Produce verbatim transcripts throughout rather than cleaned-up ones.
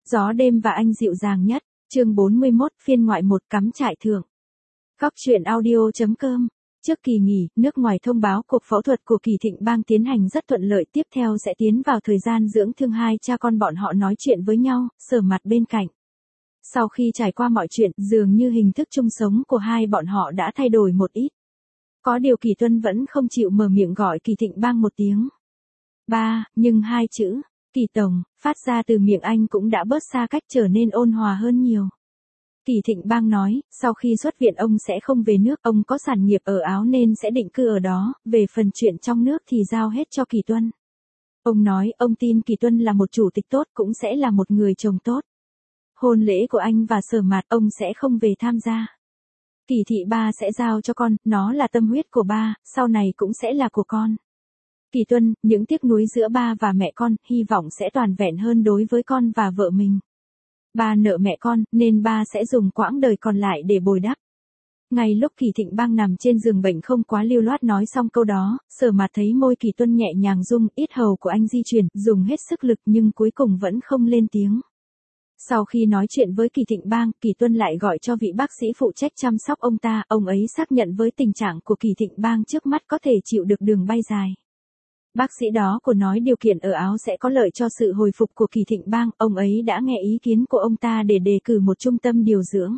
Gió đêm và anh dịu dàng nhất, chương bốn mươi mốt, phiên ngoại một, cắm trại thượng. Góc truyện audio.com. Trước kỳ nghỉ, nước ngoài thông báo cuộc phẫu thuật của Kỳ Thịnh Bang tiến hành rất thuận lợi, tiếp theo sẽ tiến vào thời gian dưỡng thương. Hai cha con bọn họ nói chuyện với nhau, Sở Mặt bên cạnh. Sau khi trải qua mọi chuyện, dường như hình thức chung sống của hai bọn họ đã thay đổi một ít. Có điều Kỳ Tuân vẫn không chịu mở miệng gọi Kỳ Thịnh Bang một tiếng ba, nhưng hai chữ Kỳ Tổng phát ra từ miệng anh cũng đã bớt xa cách, trở nên ôn hòa hơn nhiều. Kỳ Thịnh Bang nói, sau khi xuất viện ông sẽ không về nước, ông có sản nghiệp ở Áo nên sẽ định cư ở đó, về phần chuyện trong nước thì giao hết cho Kỳ Tuân. Ông nói, ông tin Kỳ Tuân là một chủ tịch tốt, cũng sẽ là một người chồng tốt. Hôn lễ của anh và Sở Mạt ông sẽ không về tham gia. Kỳ thị ba sẽ giao cho con, nó là tâm huyết của ba, sau này cũng sẽ là của con. Kỳ Tuân, những tiếc nuối giữa ba và mẹ con, hy vọng sẽ toàn vẹn hơn đối với con và vợ mình. Ba nợ mẹ con, nên ba sẽ dùng quãng đời còn lại để bồi đắp. Ngay lúc Kỳ Thịnh Bang nằm trên giường bệnh không quá lưu loát nói xong câu đó, Sở Mạt thấy môi Kỳ Tuân nhẹ nhàng rung, yết hầu của anh di chuyển, dùng hết sức lực nhưng cuối cùng vẫn không lên tiếng. Sau khi nói chuyện với Kỳ Thịnh Bang, Kỳ Tuân lại gọi cho vị bác sĩ phụ trách chăm sóc ông ta, ông ấy xác nhận với tình trạng của Kỳ Thịnh Bang trước mắt có thể chịu được đường bay dài. Bác sĩ đó của nói điều kiện ở Áo sẽ có lợi cho sự hồi phục của Kỳ Thịnh Bang, ông ấy đã nghe ý kiến của ông ta để đề cử một trung tâm điều dưỡng.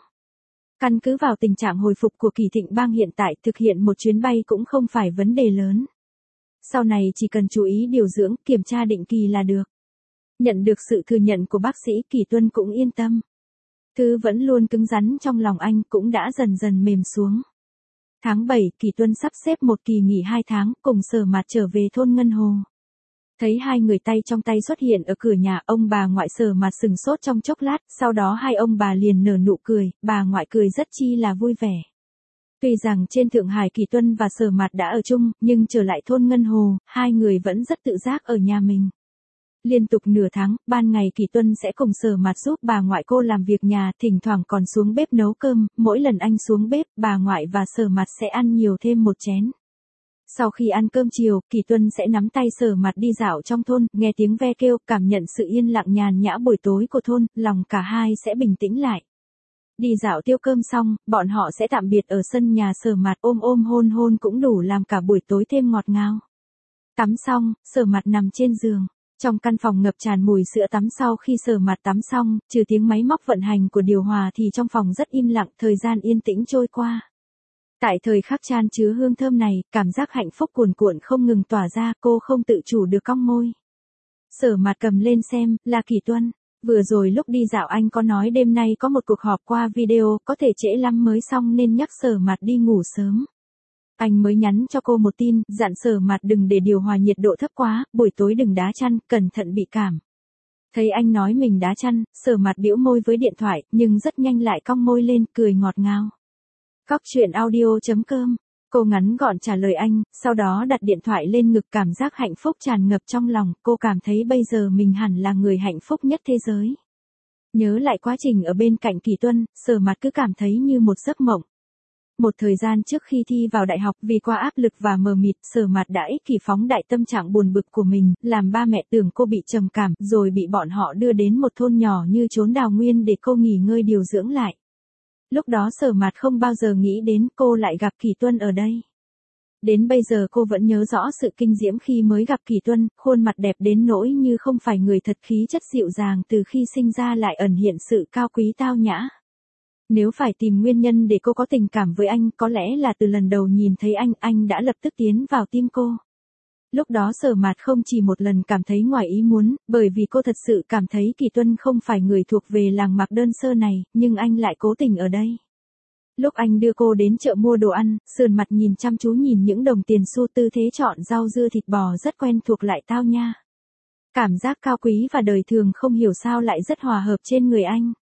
Căn cứ vào tình trạng hồi phục của Kỳ Thịnh Bang hiện tại, thực hiện một chuyến bay cũng không phải vấn đề lớn. Sau này chỉ cần chú ý điều dưỡng, kiểm tra định kỳ là được. Nhận được sự thừa nhận của bác sĩ, Kỳ Tuân cũng yên tâm. Thứ vẫn luôn cứng rắn trong lòng anh cũng đã dần dần mềm xuống. Tháng bảy, Kỳ Tuân sắp xếp một kỳ nghỉ hai tháng, cùng Sở Mạt trở về thôn Ngân Hồ. Thấy hai người tay trong tay xuất hiện ở cửa nhà, ông bà ngoại Sở Mạt sừng sốt trong chốc lát, sau đó hai ông bà liền nở nụ cười, bà ngoại cười rất chi là vui vẻ. Tuy rằng trên Thượng Hải Kỳ Tuân và Sở Mạt đã ở chung, nhưng trở lại thôn Ngân Hồ, hai người vẫn rất tự giác ở nhà mình. Liên tục nửa tháng, ban ngày Kỳ Tuân sẽ cùng Sở Mạt giúp bà ngoại cô làm việc nhà, thỉnh thoảng còn xuống bếp nấu cơm, mỗi lần anh xuống bếp, bà ngoại và Sở Mạt sẽ ăn nhiều thêm một chén. Sau khi ăn cơm chiều, Kỳ Tuân sẽ nắm tay Sở Mạt đi dạo trong thôn, nghe tiếng ve kêu, cảm nhận sự yên lặng nhàn nhã buổi tối của thôn, lòng cả hai sẽ bình tĩnh lại. Đi dạo tiêu cơm xong, bọn họ sẽ tạm biệt ở sân nhà Sở Mạt, ôm ôm hôn hôn cũng đủ làm cả buổi tối thêm ngọt ngào. Tắm xong, Sở Mạt nằm trên giường. Trong căn phòng ngập tràn mùi sữa tắm. Sau khi Sở Mạt tắm xong, trừ tiếng máy móc vận hành của điều hòa thì trong phòng rất im lặng, thời gian yên tĩnh trôi qua. Tại thời khắc chan chứa hương thơm này, cảm giác hạnh phúc cuồn cuộn không ngừng tỏa ra, cô không tự chủ được cong môi. Sở Mạt cầm lên xem, là Kỳ Tuân. Vừa rồi lúc đi dạo anh có nói đêm nay có một cuộc họp qua video, có thể trễ lắm mới xong nên nhắc Sở Mạt đi ngủ sớm. Anh mới nhắn cho cô một tin, dặn Sở Mạt đừng để điều hòa nhiệt độ thấp quá, buổi tối đừng đá chăn, cẩn thận bị cảm. Thấy anh nói mình đá chăn, Sở Mạt bĩu môi với điện thoại, nhưng rất nhanh lại cong môi lên, cười ngọt ngào. Góc truyện audio.com. Cô ngắn gọn trả lời anh, sau đó đặt điện thoại lên ngực, cảm giác hạnh phúc tràn ngập trong lòng, cô cảm thấy bây giờ mình hẳn là người hạnh phúc nhất thế giới. Nhớ lại quá trình ở bên cạnh Kỳ Tuân, Sở Mạt cứ cảm thấy như một giấc mộng. Một thời gian trước khi thi vào đại học, vì quá áp lực và mờ mịt, Sở Mạt đã ích kỷ phóng đại tâm trạng buồn bực của mình, làm ba mẹ tưởng cô bị trầm cảm, rồi bị bọn họ đưa đến một thôn nhỏ như chốn đào nguyên để cô nghỉ ngơi điều dưỡng lại. Lúc đó Sở Mạt không bao giờ nghĩ đến cô lại gặp Kỳ Tuân ở đây. Đến bây giờ cô vẫn nhớ rõ sự kinh diễm khi mới gặp Kỳ Tuân, khuôn mặt đẹp đến nỗi như không phải người thật, khí chất dịu dàng từ khi sinh ra lại ẩn hiện sự cao quý tao nhã. Nếu phải tìm nguyên nhân để cô có tình cảm với anh, có lẽ là từ lần đầu nhìn thấy anh, anh đã lập tức tiến vào tim cô. Lúc đó Sở Mạt không chỉ một lần cảm thấy ngoài ý muốn, bởi vì cô thật sự cảm thấy Kỳ Tuân không phải người thuộc về làng mạc đơn sơ này, nhưng anh lại cố tình ở đây. Lúc anh đưa cô đến chợ mua đồ ăn, sườn mặt nhìn chăm chú nhìn những đồng tiền xu, tư thế chọn rau dưa thịt bò rất quen thuộc lại tao nha. Cảm giác cao quý và đời thường không hiểu sao lại rất hòa hợp trên người anh.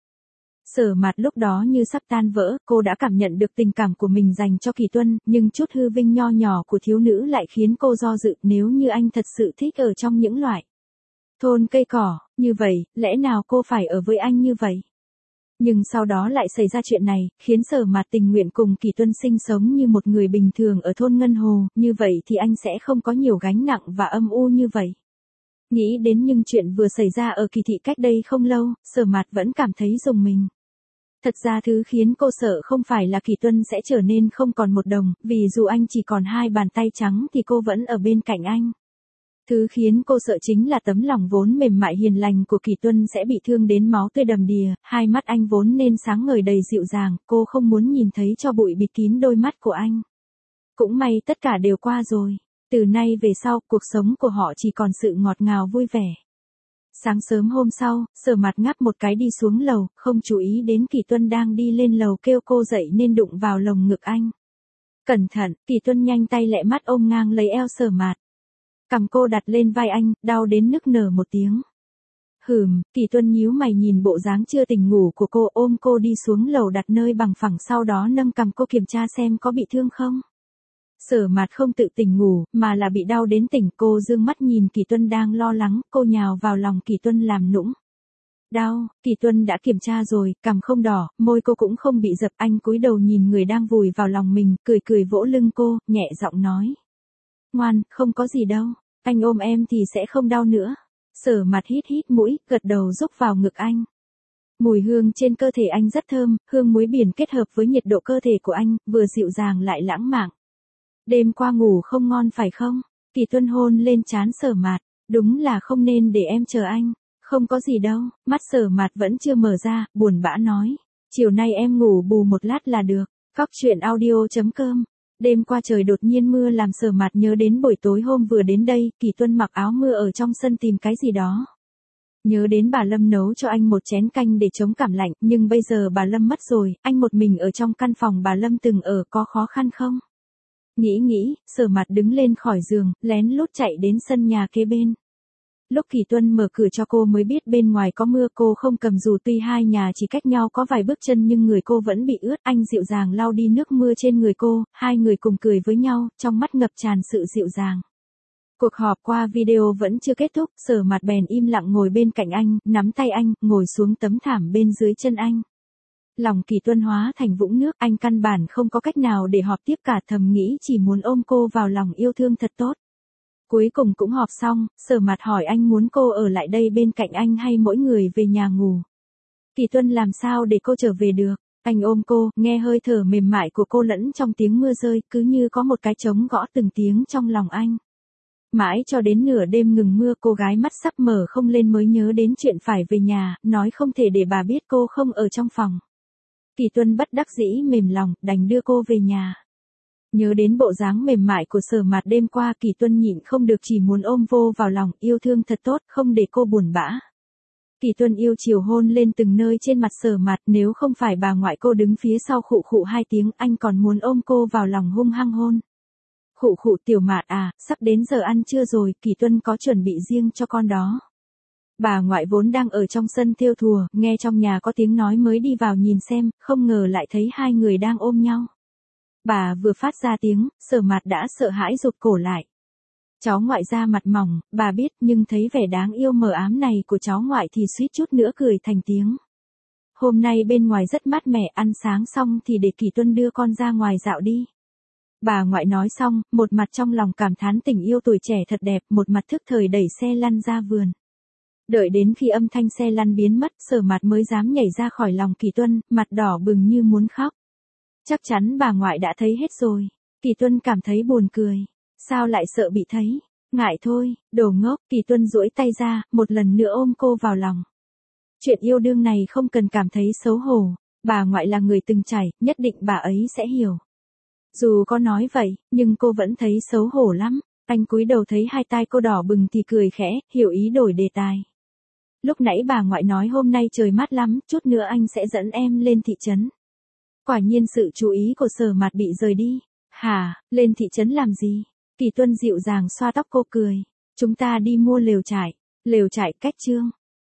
Sở Mạt lúc đó như sắp tan vỡ, cô đã cảm nhận được tình cảm của mình dành cho Kỳ Tuân, nhưng chút hư vinh nho nhỏ của thiếu nữ lại khiến cô do dự, nếu như anh thật sự thích ở trong những loại thôn cây cỏ, như vậy, lẽ nào cô phải ở với anh như vậy? Nhưng sau đó lại xảy ra chuyện này, khiến Sở Mạt tình nguyện cùng Kỳ Tuân sinh sống như một người bình thường ở thôn Ngân Hồ, như vậy thì anh sẽ không có nhiều gánh nặng và âm u như vậy. Nghĩ đến những chuyện vừa xảy ra ở Kỳ thị cách đây không lâu, Sở Mạt vẫn cảm thấy rùng mình. Thật ra thứ khiến cô sợ không phải là Kỳ Tuân sẽ trở nên không còn một đồng, vì dù anh chỉ còn hai bàn tay trắng thì cô vẫn ở bên cạnh anh. Thứ khiến cô sợ chính là tấm lòng vốn mềm mại hiền lành của Kỳ Tuân sẽ bị thương đến máu tươi đầm đìa, hai mắt anh vốn nên sáng ngời đầy dịu dàng, cô không muốn nhìn thấy cho bụi bịt kín đôi mắt của anh. Cũng may tất cả đều qua rồi. Từ nay về sau, cuộc sống của họ chỉ còn sự ngọt ngào vui vẻ. Sáng sớm hôm sau, Sở Mạt ngáp một cái đi xuống lầu, không chú ý đến Kỳ Tuân đang đi lên lầu kêu cô dậy nên đụng vào lồng ngực anh. Cẩn thận, Kỳ Tuân nhanh tay lẹ mắt ôm ngang lấy eo Sở Mạt. Cằm cô đặt lên vai anh, đau đến nức nở một tiếng. Hừm, Kỳ Tuân nhíu mày nhìn bộ dáng chưa tỉnh ngủ của cô, ôm cô đi xuống lầu đặt nơi bằng phẳng, sau đó nâng cằm cô kiểm tra xem có bị thương không. Sở Mạt không tự tỉnh ngủ, mà là bị đau đến tỉnh. Cô dương mắt nhìn Kỳ Tuân đang lo lắng, cô nhào vào lòng Kỳ Tuân làm nũng. Đau, Kỳ Tuân đã kiểm tra rồi, cằm không đỏ, môi cô cũng không bị dập. Anh cúi đầu nhìn người đang vùi vào lòng mình, cười cười vỗ lưng cô, nhẹ giọng nói. Ngoan, không có gì đâu, anh ôm em thì sẽ không đau nữa. Sở Mạt hít hít mũi, gật đầu rúc vào ngực anh. Mùi hương trên cơ thể anh rất thơm, hương muối biển kết hợp với nhiệt độ cơ thể của anh, vừa dịu dàng lại lãng mạn. Đêm qua ngủ không ngon phải không? Kỳ Tuân hôn lên trán Sở Mạt. Đúng là không nên để em chờ anh. Không có gì đâu, mắt Sở Mạt vẫn chưa mở ra, buồn bã nói. Chiều nay em ngủ bù một lát là được. Cóc truyện audio chấm com. Đêm qua trời đột nhiên mưa làm Sở Mạt nhớ đến buổi tối hôm vừa đến đây, Kỳ Tuân mặc áo mưa ở trong sân tìm cái gì đó. Nhớ đến bà Lâm nấu cho anh một chén canh để chống cảm lạnh, nhưng bây giờ bà Lâm mất rồi, anh một mình ở trong căn phòng bà Lâm từng ở, có khó khăn không? Nghĩ nghĩ, Sở Mạt đứng lên khỏi giường, lén lút chạy đến sân nhà kế bên. Lúc Kỳ Tuân mở cửa cho cô mới biết bên ngoài có mưa, cô không cầm dù, tuy hai nhà chỉ cách nhau có vài bước chân nhưng người cô vẫn bị ướt. Anh dịu dàng lau đi nước mưa trên người cô, hai người cùng cười với nhau, trong mắt ngập tràn sự dịu dàng. Cuộc họp qua video vẫn chưa kết thúc, Sở Mạt bèn im lặng ngồi bên cạnh anh, nắm tay anh, ngồi xuống tấm thảm bên dưới chân anh. Lòng Kỳ Tuân hóa thành vũng nước, anh căn bản không có cách nào để họp tiếp cả, thầm nghĩ chỉ muốn ôm cô vào lòng yêu thương thật tốt. Cuối cùng cũng họp xong, Sở Mạt hỏi anh muốn cô ở lại đây bên cạnh anh hay mỗi người về nhà ngủ. Kỳ Tuân làm sao để cô trở về được, anh ôm cô, nghe hơi thở mềm mại của cô lẫn trong tiếng mưa rơi, cứ như có một cái trống gõ từng tiếng trong lòng anh. Mãi cho đến nửa đêm ngừng mưa, cô gái mắt sắp mở không lên mới nhớ đến chuyện phải về nhà, nói không thể để bà biết cô không ở trong phòng. Kỳ Tuân bất đắc dĩ mềm lòng, đành đưa cô về nhà. Nhớ đến bộ dáng mềm mại của Sở Mạt đêm qua, Kỳ Tuân nhịn không được chỉ muốn ôm vô vào lòng, yêu thương thật tốt, không để cô buồn bã. Kỳ Tuân yêu chiều hôn lên từng nơi trên mặt Sở Mạt, nếu không phải bà ngoại cô đứng phía sau khụ khụ hai tiếng, anh còn muốn ôm cô vào lòng hung hăng hôn. Khụ khụ tiểu Mạt à, sắp đến giờ ăn trưa rồi, Kỳ Tuân có chuẩn bị riêng cho con đó. Bà ngoại vốn đang ở trong sân thêu thùa, nghe trong nhà có tiếng nói mới đi vào nhìn xem, không ngờ lại thấy hai người đang ôm nhau. Bà vừa phát ra tiếng, Sở Mạt đã sợ hãi rụt cổ lại. Cháu ngoại da mặt mỏng, bà biết, nhưng thấy vẻ đáng yêu mờ ám này của cháu ngoại thì suýt chút nữa cười thành tiếng. Hôm nay bên ngoài rất mát mẻ, ăn sáng xong thì để Kỳ Tuân đưa con ra ngoài dạo đi. Bà ngoại nói xong, một mặt trong lòng cảm thán tình yêu tuổi trẻ thật đẹp, một mặt thức thời đẩy xe lăn ra vườn. Đợi đến khi âm thanh xe lăn biến mất, Sở Mạt mới dám nhảy ra khỏi lòng Kỳ Tuân, mặt đỏ bừng như muốn khóc. Chắc chắn bà ngoại đã thấy hết rồi. Kỳ Tuân cảm thấy buồn cười. Sao lại sợ bị thấy? Ngại thôi, đồ ngốc. Kỳ Tuân duỗi tay ra, một lần nữa ôm cô vào lòng. Chuyện yêu đương này không cần cảm thấy xấu hổ. Bà ngoại là người từng trải, nhất định bà ấy sẽ hiểu. Dù có nói vậy, nhưng cô vẫn thấy xấu hổ lắm. Anh cúi đầu thấy hai tai cô đỏ bừng thì cười khẽ, hiểu ý đổi đề tài. Lúc nãy bà ngoại nói hôm nay trời mát lắm, chút nữa anh sẽ dẫn em lên thị trấn. Quả nhiên sự chú ý của Sở Mạt bị rời đi. Hả, lên thị trấn làm gì? Kỳ Tuân dịu dàng xoa tóc cô cười. Chúng ta đi mua lều trại. Lều trại cách Trương.